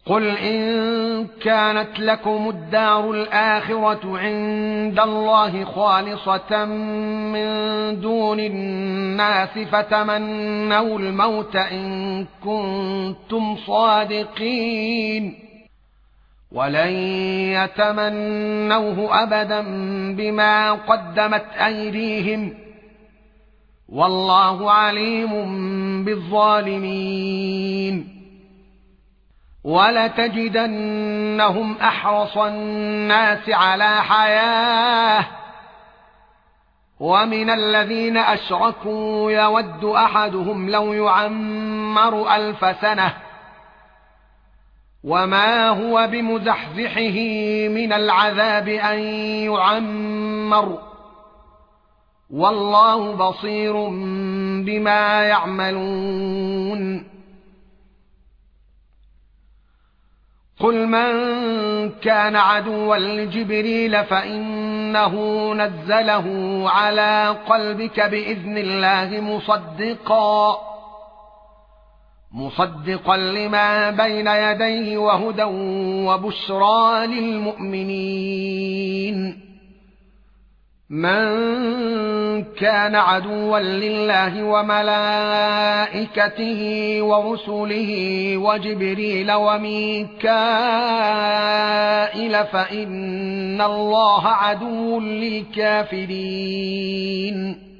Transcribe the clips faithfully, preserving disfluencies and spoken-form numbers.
قل إن كانت لكم الدار الآخرة عند الله خالصة من دون الناس فتمنوا الموت إن كنتم صادقين ولن يتمنوه أبدا بما قدمت أيديهم والله عليم بالظالمين ولتجدنهم أحرص الناس على حياة ومن الذين أشركوا يود أحدهم لو يعمر ألف سنة وما هو بمزحزحه من العذاب أن يعمر والله بصير بما يعملون قل من كان عدوا لجبريل فإنه نزله على قلبك بإذن الله مصدقا مصدقا لما بين يديه وهدى وبشرى للمؤمنين من كان عدوا لله وملائكته ورسله وجبريل وميكائيل فإن الله عدو للكافرين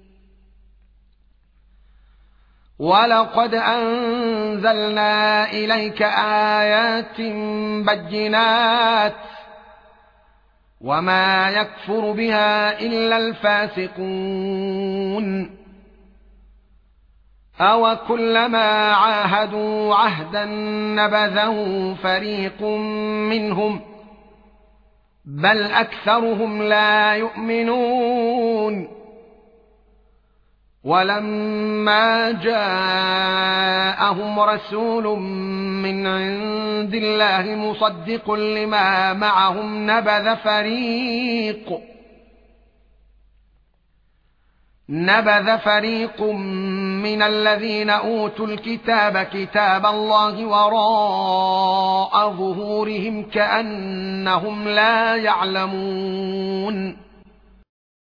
ولقد أنزلنا إليك آيات بينات وما يكفر بها إلا الفاسقون أو كلما عاهدوا عهدا نبذه فريق منهم بل أكثرهم لا يؤمنون ولما جاءهم رسول من عند الله مصدق لما معهم نبذ فريق نبذ فريق من الذين أوتوا الكتاب كتاب الله وراء ظهورهم كأنهم لا يعلمون